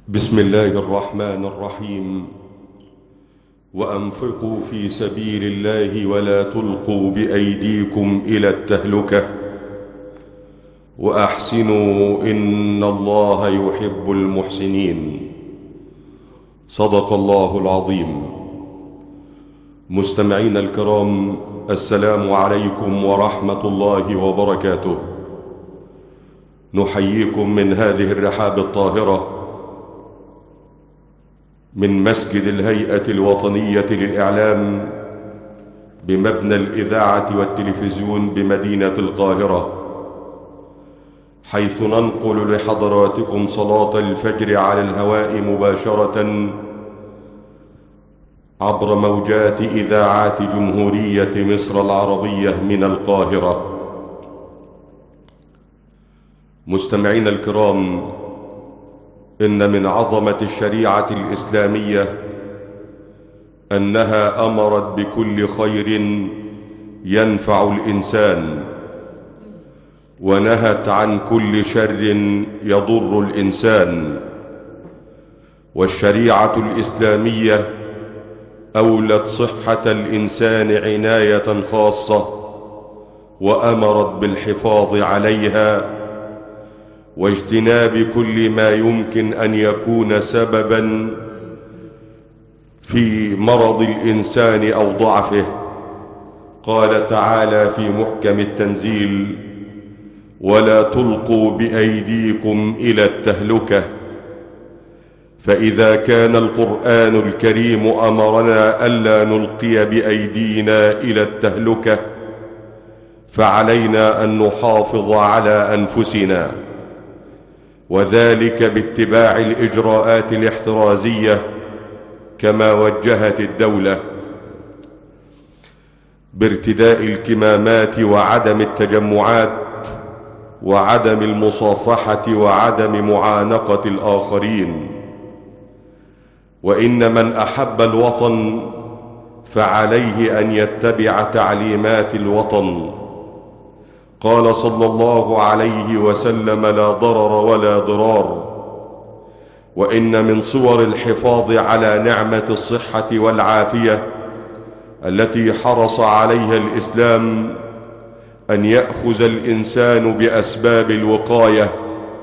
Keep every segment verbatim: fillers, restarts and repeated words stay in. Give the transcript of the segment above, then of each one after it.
بسم الله الرحمن الرحيم. وأنفقوا في سبيل الله ولا تلقوا بأيديكم إلى التهلكة وأحسنوا إن الله يحب المحسنين. صدق الله العظيم. مستمعين الكرام، السلام عليكم ورحمة الله وبركاته. نحييكم من هذه الرحاب الطاهرة من مسجد الهيئة الوطنية للإعلام بمبنى الإذاعة والتلفزيون بمدينة القاهرة، حيث ننقل لحضراتكم صلاة الفجر على الهواء مباشرة عبر موجات إذاعات جمهورية مصر العربية من القاهرة. مستمعين الكرام، إن من عظمة الشريعة الإسلامية أنها أمرت بكل خير ينفع الإنسان، ونهت عن كل شر يضر الإنسان. والشريعة الإسلامية أولت صحة الإنسان عناية خاصة، وأمرت بالحفاظ عليها واجتناب كل ما يمكن أن يكون سبباً في مرض الإنسان أو ضعفه. قال تعالى في محكم التنزيل: ولا تلقوا بأيديكم إلى التهلكة. فإذا كان القرآن الكريم أمرنا ألا نلقي بأيدينا إلى التهلكة، فعلينا أن نحافظ على أنفسنا، وذلك باتباع الإجراءات الاحترازية كما وجهت الدولة، بارتداء الكمامات وعدم التجمعات وعدم المصافحة وعدم معانقة الآخرين. وإن من أحب الوطن فعليه أن يتبع تعليمات الوطن. قال صلى الله عليه وسلم: لا ضرر ولا ضرار. وإن من صور الحفاظ على نعمة الصحة والعافية التي حرص عليها الإسلام أن يأخذ الإنسان بأسباب الوقاية،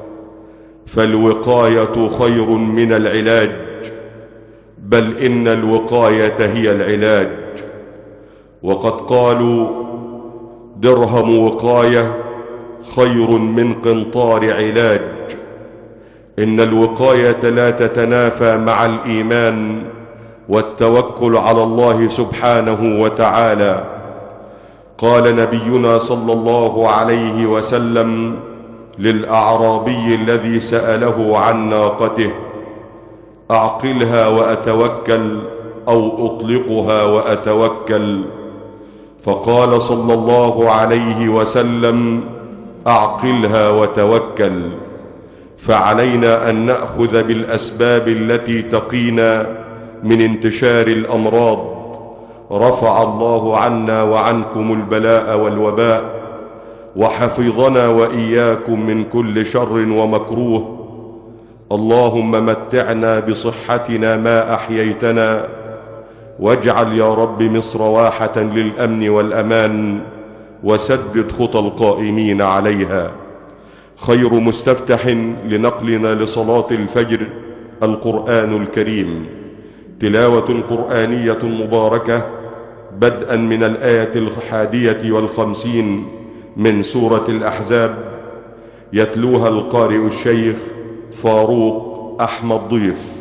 فالوقاية خير من العلاج، بل إن الوقاية هي العلاج. وقد قالوا: درهم وقاية خير من قنطار علاج. إن الوقاية لا تتنافى مع الإيمان والتوكل على الله سبحانه وتعالى. قال نبينا صلى الله عليه وسلم للأعرابي الذي سأله عن ناقته: أعقلها وأتوكل أو أطلقها وأتوكل؟ فقال صلى الله عليه وسلم: أعقلها وتوكل. فعلينا أن نأخذ بالأسباب التي تقينا من انتشار الأمراض. رفع الله عنا وعنكم البلاء والوباء، وحفظنا وإياكم من كل شر ومكروه. اللهم متعنا بصحتنا ما أحييتنا، واجعل يا رب مصر واحة للأمن والأمان، وسدد خطى القائمين عليها. خير مستفتح لنقلنا لصلاة الفجر القرآن الكريم، تلاوة قرآنية مباركة بدءا من الآية الحادية والخمسين من سورة الأحزاب، يتلوها القارئ الشيخ فاروق أحمد ضيف.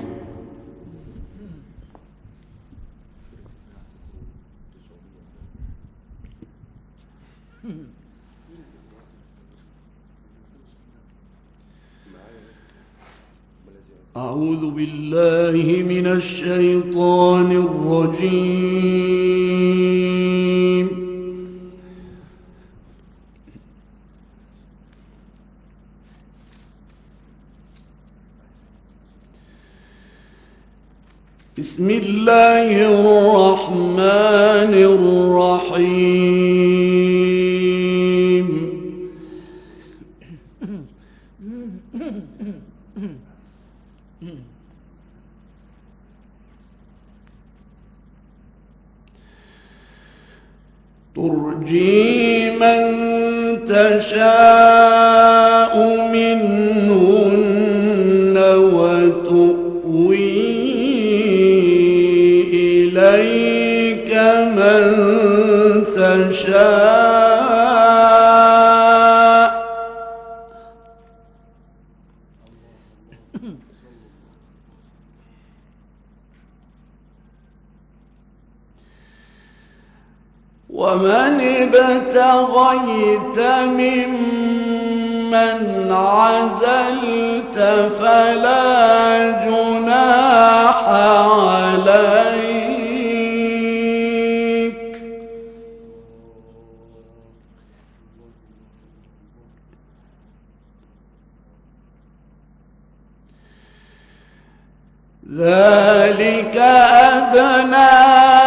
أعوذ بالله من الشيطان الرجيم. بسم الله الرحمن الرحيم. ترجي من تشاء منهن وتؤوي إليك من تشاء ومن ابتغيت ممن عزلت فلا جناح عليك ذلك أدنى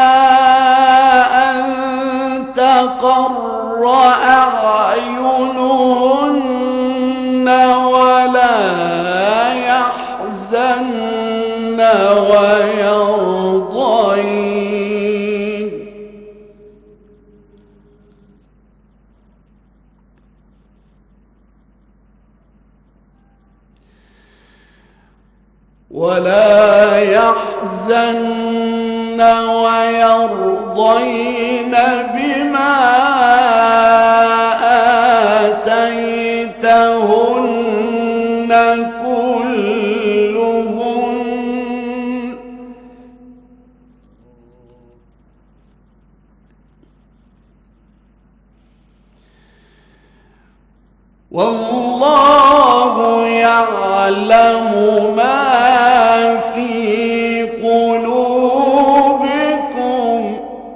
تقر أعينهن ولا يحزن ويرضين ولا يحزن ويرضين بما آتيتهن كلهن والله يعلم ما في قلوبكم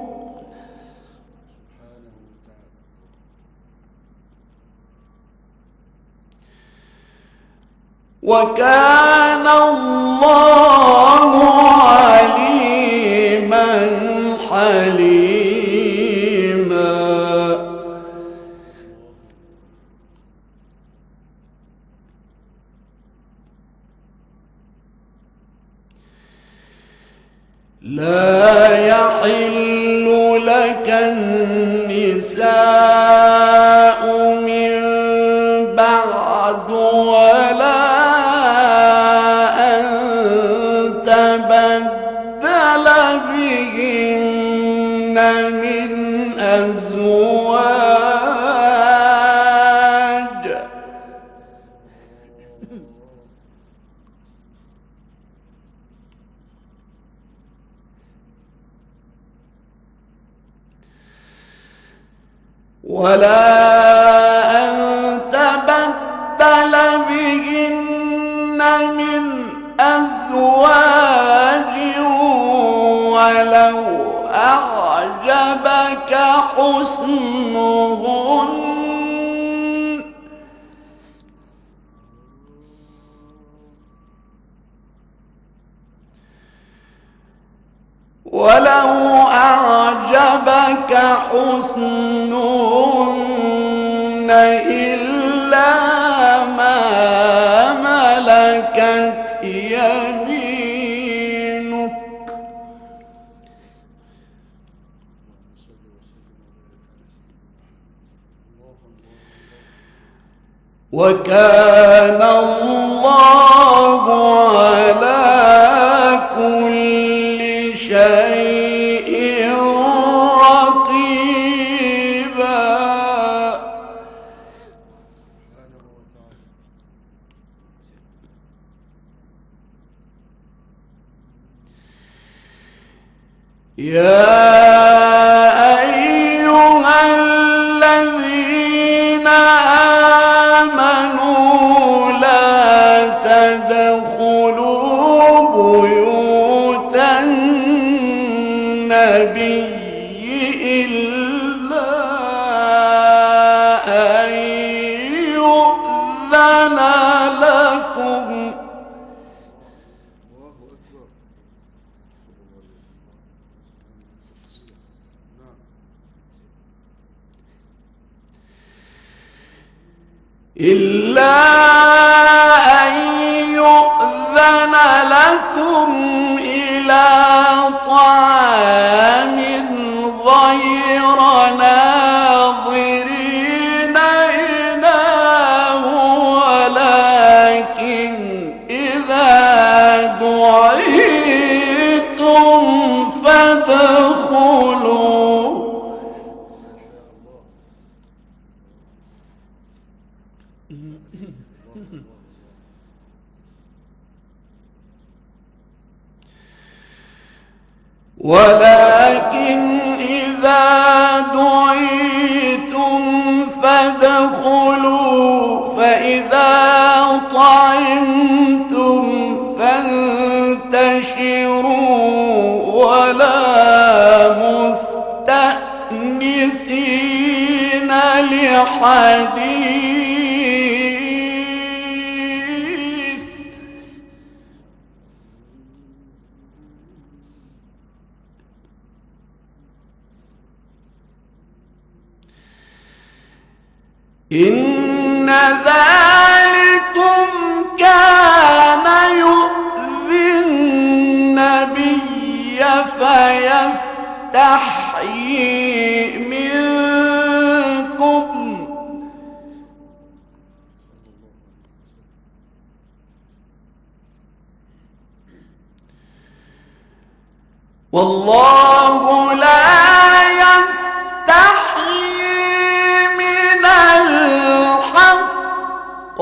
وكان الله عليما حليما لا يحل لك النساء من بعد ولا أن تبدل بهن من أزواج ولا أن تبدل بهن من أزواج ولو أعجبك حسنهن ولو أعجبك حسنهن إلا ما ملكت يمينك وكان الله على كل شيء رقيبا يا أيها الذين آمنوا لا تدخلوا بيوت النبي إلا أن يؤذن لكم إلا أن يؤذن لكم إلى طعام غير ناظرين إناه ولكن إذا دعيتم فادخلوا ولكن إذا دعيتم فادخلوا فإذا طعمتم فانتشروا ولا مستأنسين لحديث إن ذلكم كان يؤذي النبي فيستحيي منكم والله لا يستحيي من الحق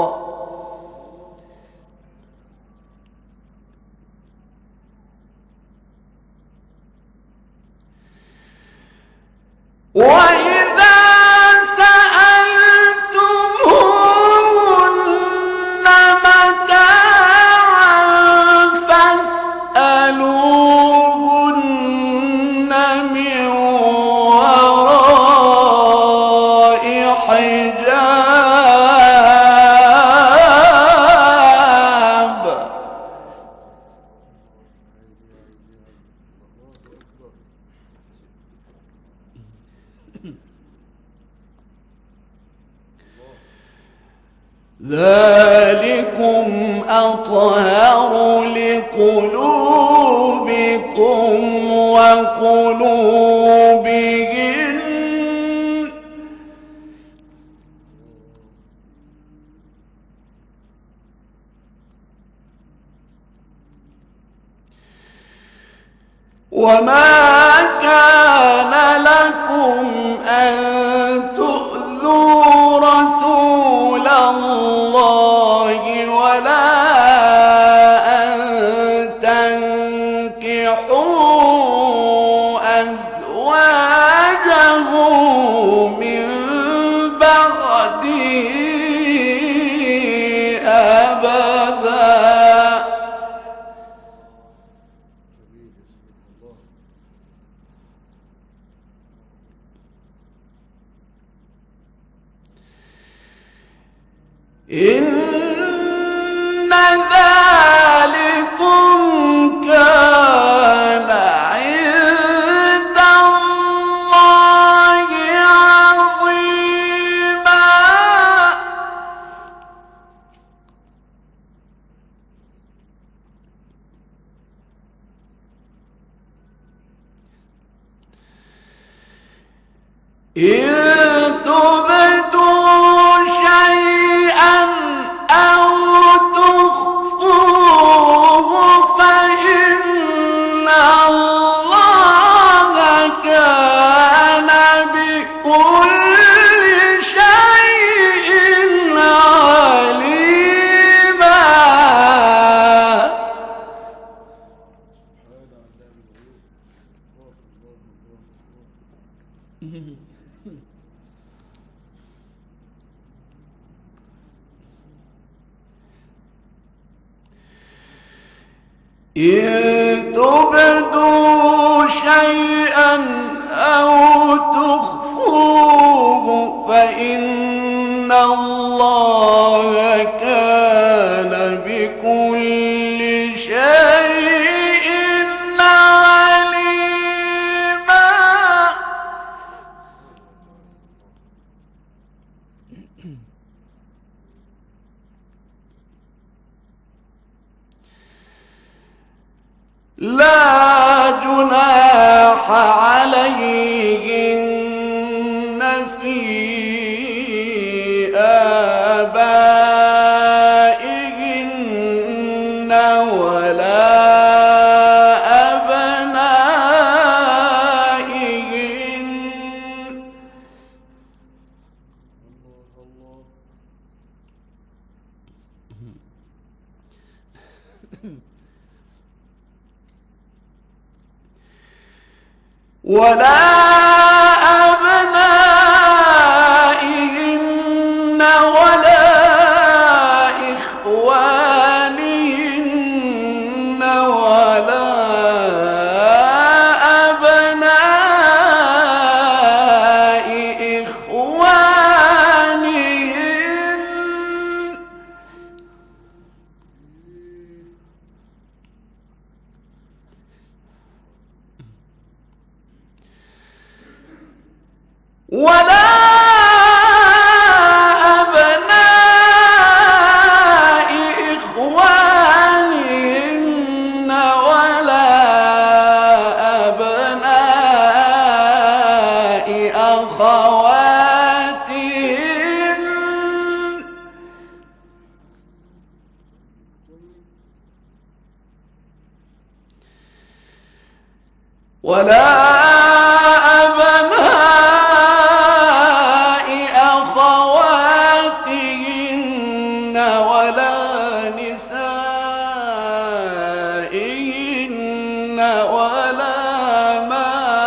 وإذا سألتموهن متاعا فاسألوهن من وراء حجاب ذلكم أطهر لقلوبكم وقلوبهن وما كان لكم أن تؤذوا رسول الله ولا أن تنكحوا أزواجه من بعده أبدا إن ذلكم كان عند الله عظيما إن تبدوا شيئا أو تخفوه فإن الله كان بكل شيء عليما إن تبدوا شيئا أو تخفوه فإن الله كان بكل شيء عليما لا جناح عليهن في آبائهن ولا أبنائهن ولا أبنائهن ولا إخوانهن ولا أبناء إخوانهن ولا أبناء إخوانهن ولا أبناء أخواتهن ولا أخواتهن ولا نسائهن ولا ما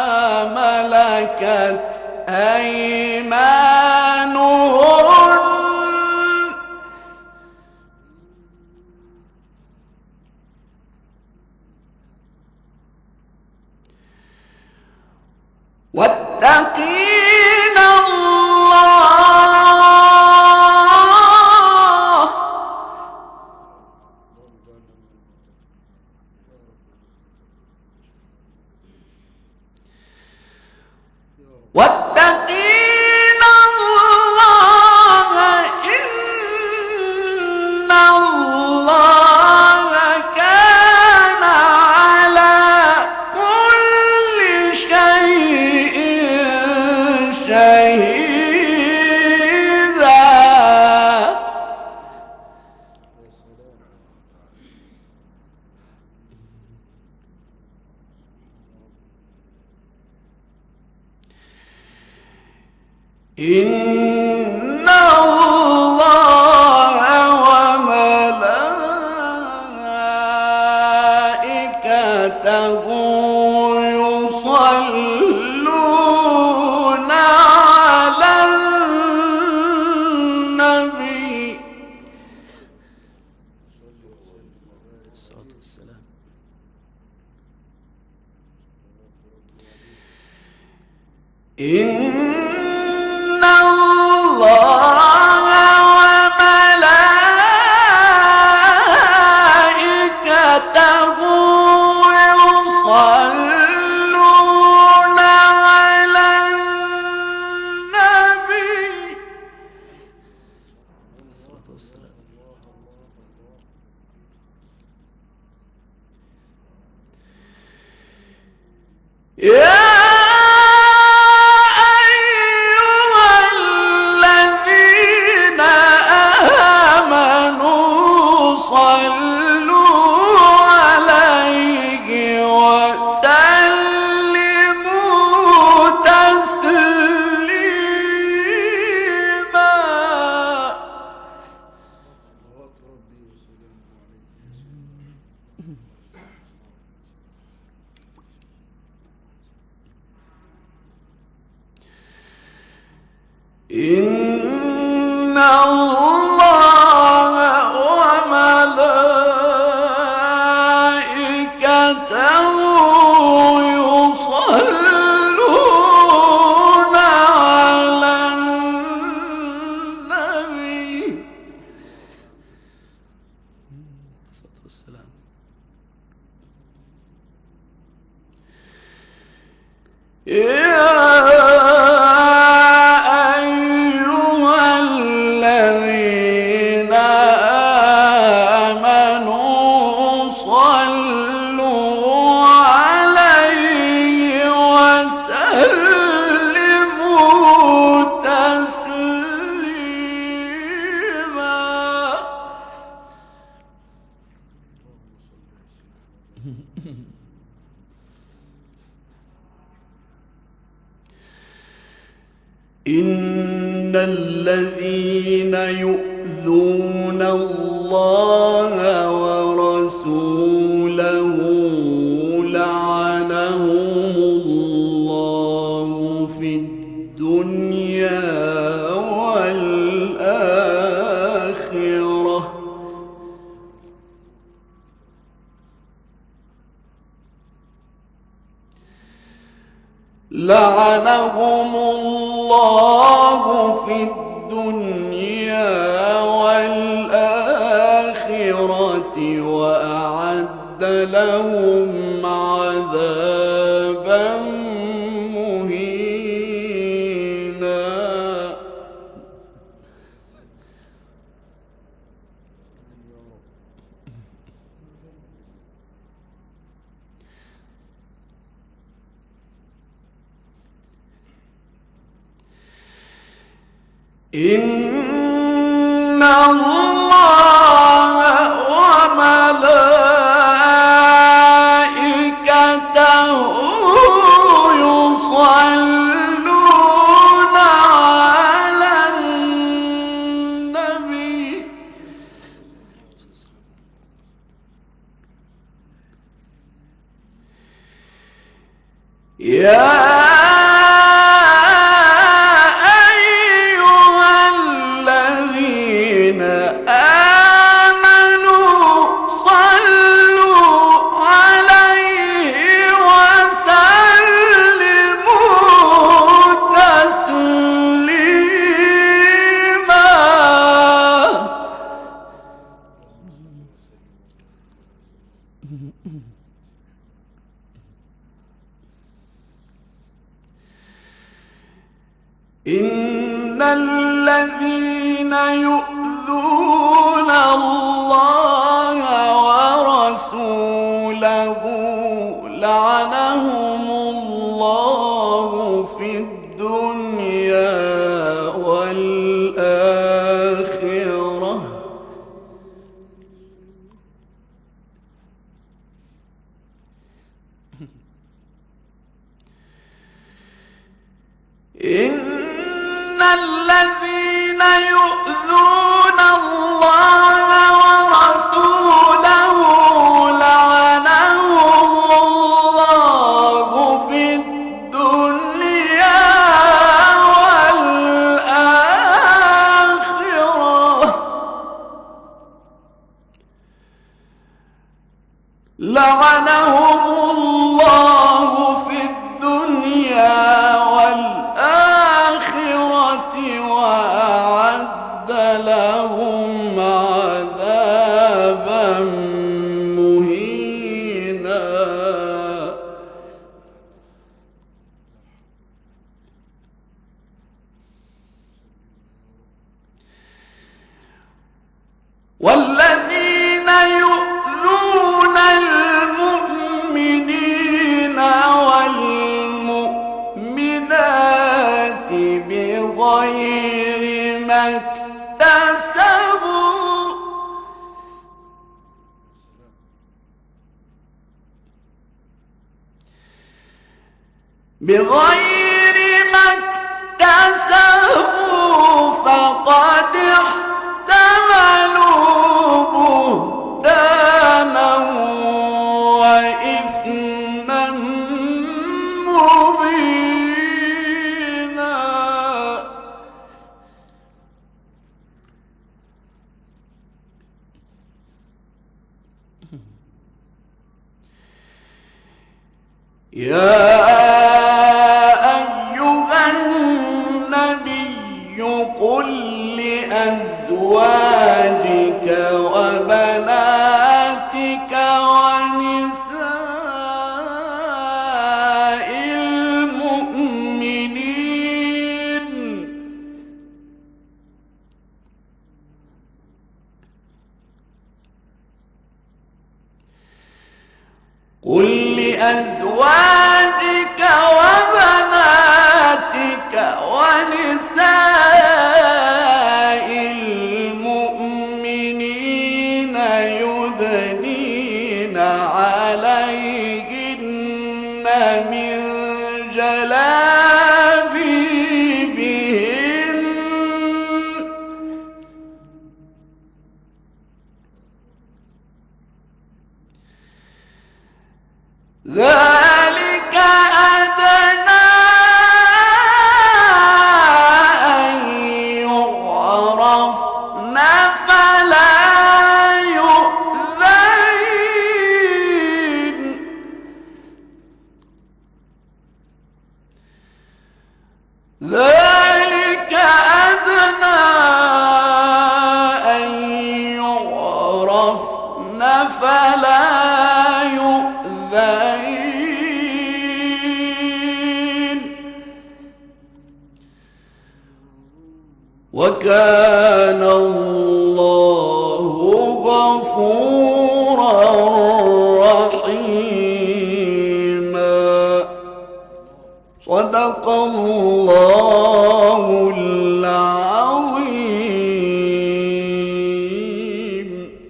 ملكت أيمانهن واتقين الله واتقين الله إن الله كان على كل شيء شهيدا إن الله وملائكته يصلون على النبي الصلاة والسلام إن الله وملائكته يصلون على النبي الصلاة والسلام يا إن الله وملائكته يصلون على النبي الصلاة والسلام يا آمنوا صلوا إن الذين يؤذون الله ورسوله لعنهم الله في الدنيا والآخرة لعنهم الله في الدنيا والآخرة وأعد لهم عذابا مهينا. إن الله وملائكته يصلون على النبي يا إن الذين يؤذون الله ورسوله لعنهم الله في الدنيا والآخرة إن الذين يؤذون الله ورسوله لعنهم الله في الدنيا والآخرة لعنهم الله في الدنيا وأعد لهم عذابا مهينا. والذين يؤذون المؤمنين والمؤمنات بغير ما اكتسبوا بغير ما اكتسبوا فقد احتملوا بهتانا وإثما مبينا. يا أيها النبي قل لأزواجك وبناتك ونساء المؤمنين قل لأزواجك وبناتك ونساء المؤمنين يدنين عليهن عليهن من جلابيبهن ذلك أدنى أن يعرفن فلا يؤذين ذلك أدنى أن يعرفن فلا يؤذين وكان الله غفورا رحيما. صدق الله العظيم.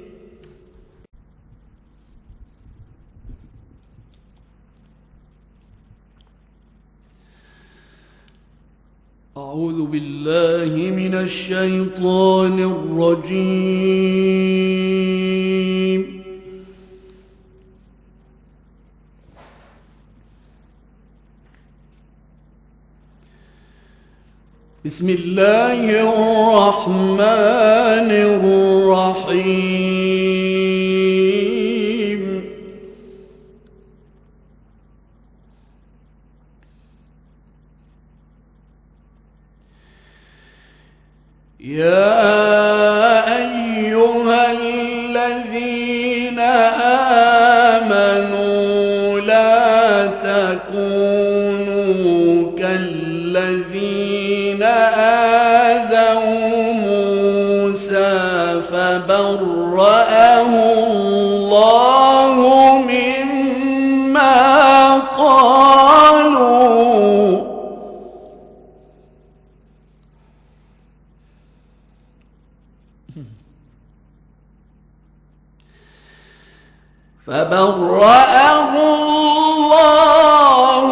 أعوذ بالله من الشيطان الرجيم. بسم الله الرحمن الرحيم. يا أيها الذين آمنوا لا تكونوا كالذين آذوا موسى فبرأه الله مما قالوا فبرأه الله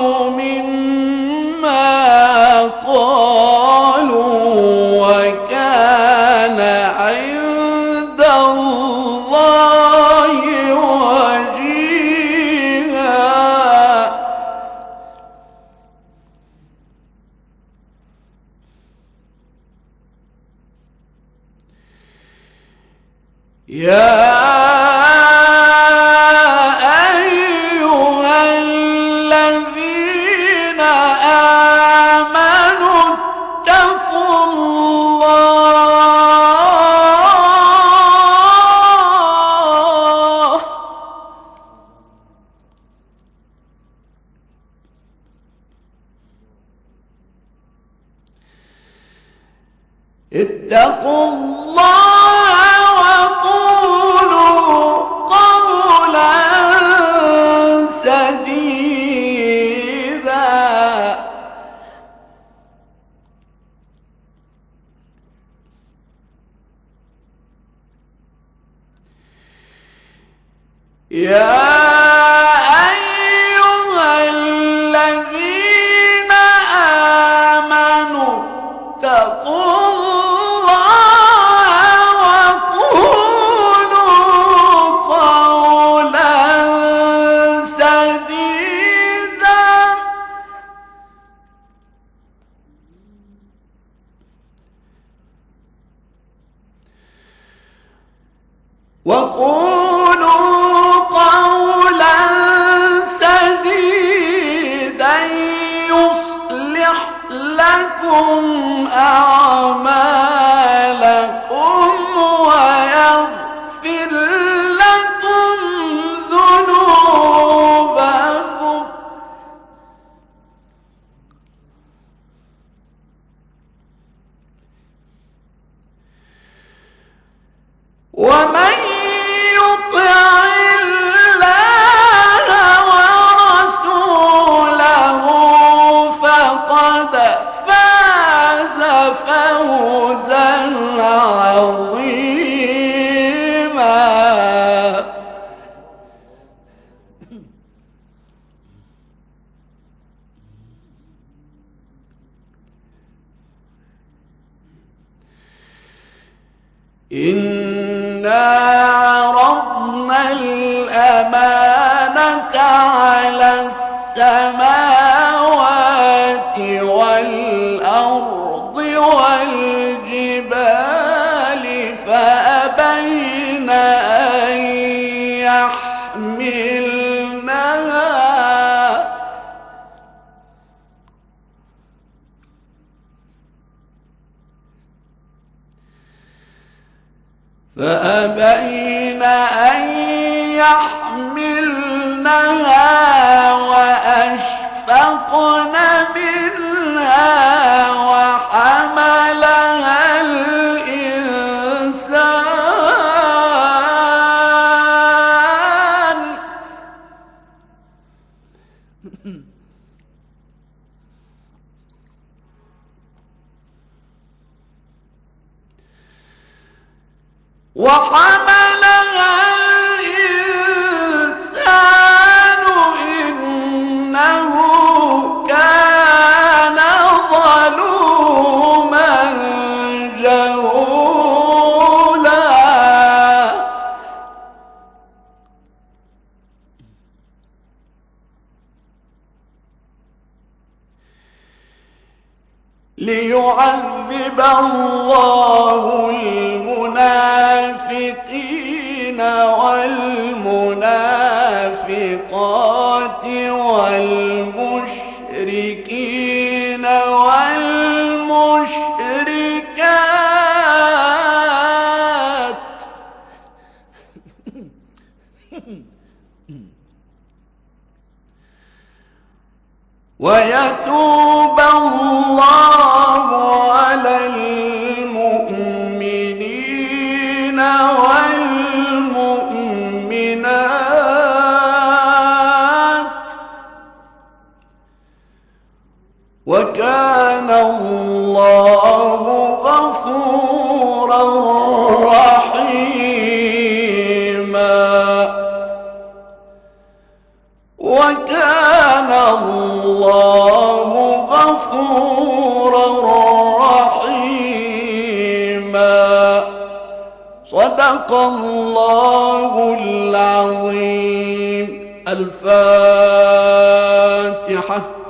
مما قالوا وكان عند الله وجيها. يا اتقوا الله وقولوا قولا سديدا. يا أيها الذين آمنوا اتقوا وقولوا قولا إنا عرضنا الأمانة على السماوات والأرض والجبال فأبين أن يحملنها فأبين أن يحملنها وأشفقن منها وحملها الإنسان وحملها الإنسان إنه كان ظلوما جهولا ليعذب الله المنافقين والمنافقات والمشركين والمشركات ويتوب الله على المؤمنين والمؤمنات وكان الله غفورا رحيما وكان الله غفورا رحيما صدق الله العظيم. الفاتحة.